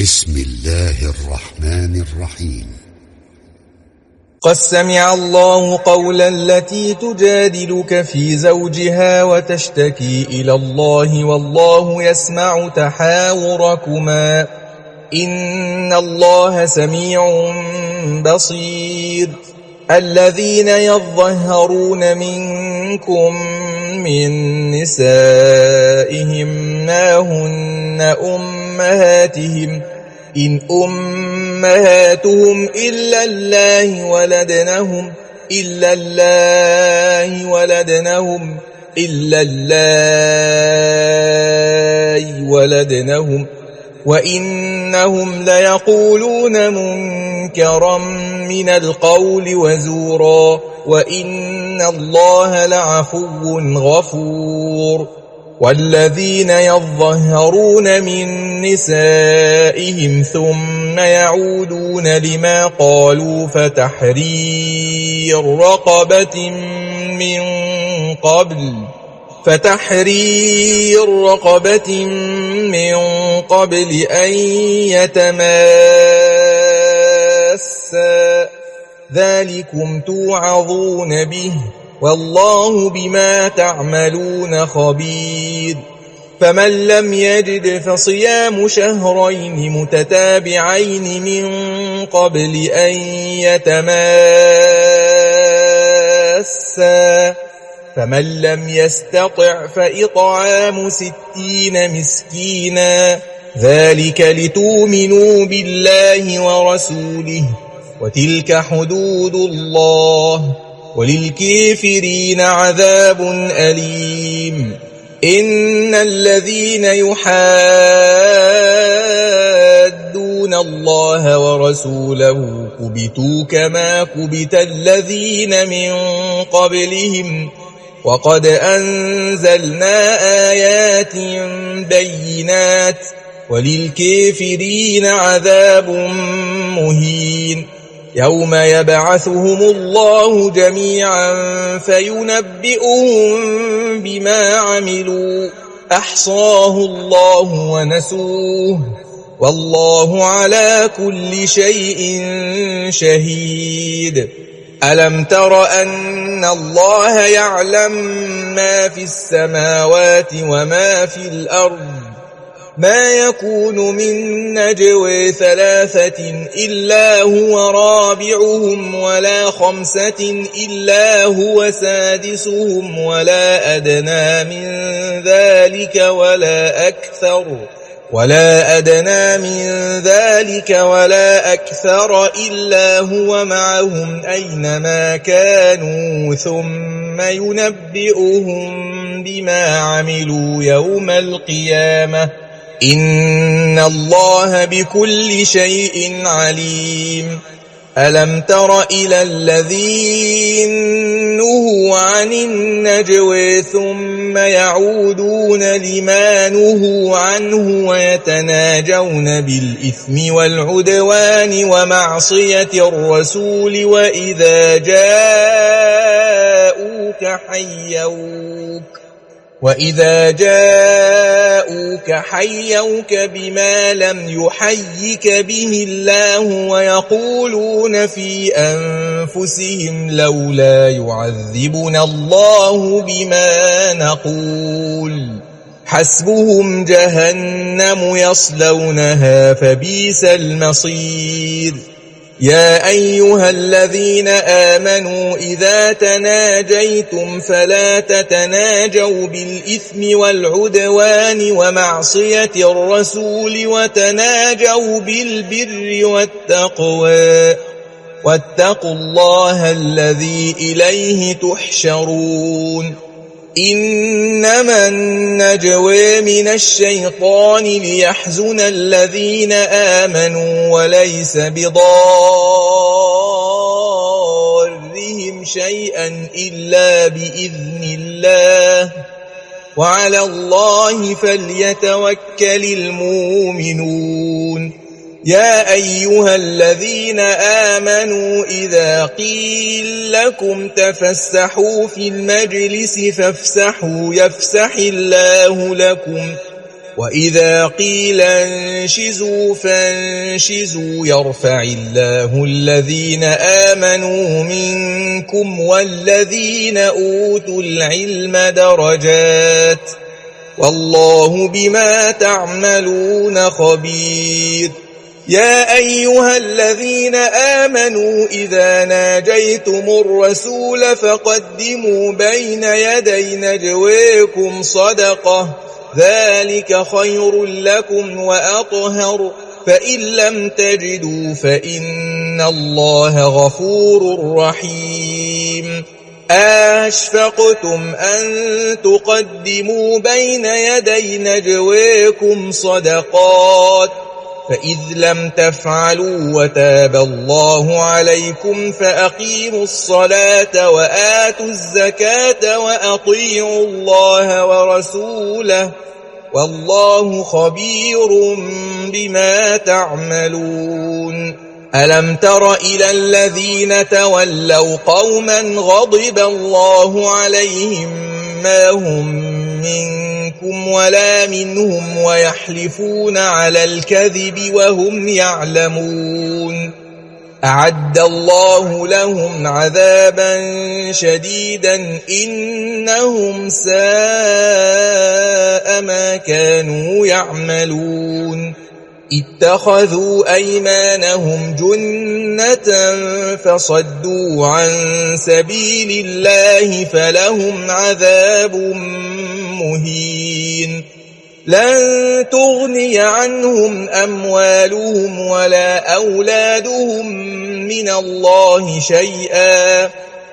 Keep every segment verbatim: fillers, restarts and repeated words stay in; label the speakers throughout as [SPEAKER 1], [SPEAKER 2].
[SPEAKER 1] بسم الله الرحمن الرحيم.
[SPEAKER 2] قد سمع الله قول التي تجادلك في زوجها وتشتكي إلى الله والله يسمع تحاوركما إن الله سميع بصير. الذين يظهرون منكم من نسائهم ما هن أمهاتهم إن أمهاتهم إلا الله ولدنهم إلا الله ولدنهم إلا الله ولدنهم وإنهم ليقولون منكرا من القول وزورا وإن الله لعفو غفور. والذين يظهرون من نسائهم ثم يعودون لما قالوا فتحرير رقبة من قبل فتحرير رقبة من قبل أن يتماسا ذلكم توعظون به والله بما تعملون خبير. فمن لم يجد فصيام شهرين متتابعين من قبل أن يتماسا فمن لم يستطع فإطعام ستين مسكينا ذلك لتؤمنوا بالله ورسوله وتلك حدود الله وللكافرين عذاب أليم. إن الذين يحادون الله ورسوله كبتوا كما كبت الذين من قبلهم وقد أنزلنا آيات بينات وللكافرين عذاب مهين. يوم يبعثهم الله جميعا فينبئهم بما عملوا أحصاه الله ونسوه والله على كل شيء شهيد. ألم تر أن الله يعلم ما في السماوات وما في الأرض ما يكون من نجوى ثلاثة إلا هو رابعهم ولا خمسة إلا هو سادسهم ولا أدنى من ذلك ولا أكثر ولا أدنى من ذلك ولا أكثر إلا هو معهم أينما كانوا ثم ينبئهم بما عملوا يوم القيامة إن الله بكل شيء عليم. ألم تر إلى الذين نهوا عن النجوى ثم يعودون لما نهوا عنه ويتناجون بالإثم والعدوان ومعصية الرسول وإذا جاءوك حيوك وإذا جاءوك حيوك بما لم يحيك به الله ويقولون في أنفسهم لولا يعذبنا الله بما نقول حسبهم جهنم يصلونها فبئس المصير. يا أيها الذين آمنوا إذا تناجيتم فلا تتناجوا بالإثم والعدوان ومعصية الرسول وتناجوا بالبر والتقوى واتقوا الله الذي إليه تحشرون. إنما النجوى من الشيطان ليحزن الذين آمنوا وليس بضارهم شيئا إلا بإذن الله وعلى الله فليتوكل المؤمنون. يا أيها الذين آمنوا إذا قيل لكم تفسحوا في المجلس فافسحوا يفسح الله لكم وإذا قيل انشزوا فانشزوا يرفع الله الذين آمنوا منكم والذين أوتوا العلم درجات والله بما تعملون خبير. يا أيها الذين آمنوا إذا ناجيتم الرسول فقدموا بين يدي نجويكم صدقة ذلك خير لكم وأطهر فإن لم تجدوا فإن الله غفور رحيم. أشفقتم أن تقدموا بين يدي نجويكم صدقات فإذ لم تفعلوا وتاب الله عليكم فأقيموا الصلاة وآتوا الزكاة وأطيعوا الله ورسوله والله خبير بما تعملون. ألم تر إلى الذين تولوا قوما غضب الله عليهم ما هم منكم ولا منهم ويحلفون على الكذب وهم يعلمون أعد الله لهم عذابا شديدا إنهم ساء ما كانوا يعملون. اتخذوا أيمانهم جنة فصدوا عن سبيل الله فلهم عذاب مهين. لن تغني عنهم أموالهم ولا أولادهم من الله شيئا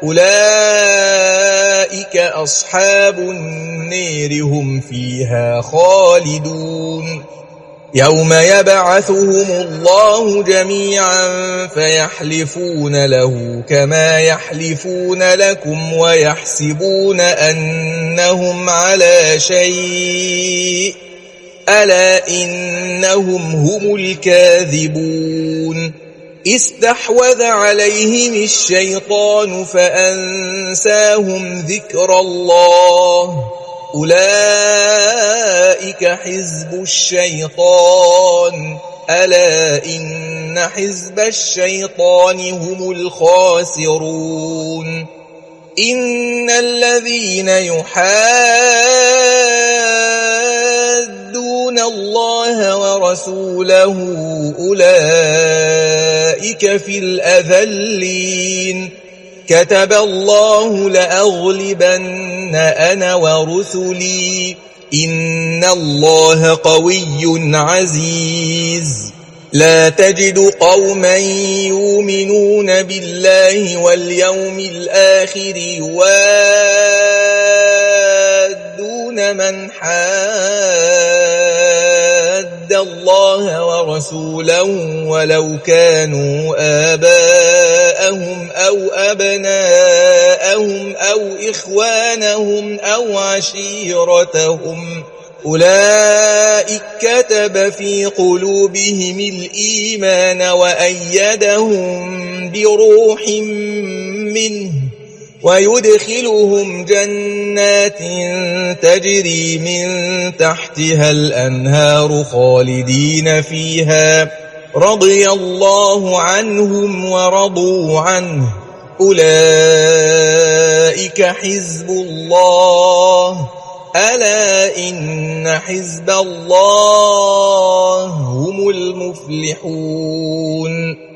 [SPEAKER 2] أولئك أصحاب النير هم فيها خالدون. يوم يبعثهم الله جميعا فيحلفون له كما يحلفون لكم ويحسبون أنهم على شيء ألا إنهم هم الكاذبون. استحوذ عليهم الشيطان فأنساهم ذكر الله أولئك حزب الشيطان ألا إن حزب الشيطان هم الخاسرون. إن الذين يحادون الله ورسوله أولئك في الأذلين. كتب الله لأغلبن أنا ورسلي إن الله قوي عزيز. لا تجد قوما يؤمنون بالله واليوم الآخر يوادون من حاد الله ورسوله ولو كانوا آباءهم أو أبناءهم أو إخوانهم أو عشيرتهم أولئك كتب في قلوبهم الإيمان وأيدهم بروح منه ويدخلهم جنات تجري من تحتها الأنهار خالدين فيها رضي الله عنهم ورضوا عنه أولئك حزب الله ألا إن حزب الله هم المفلحون.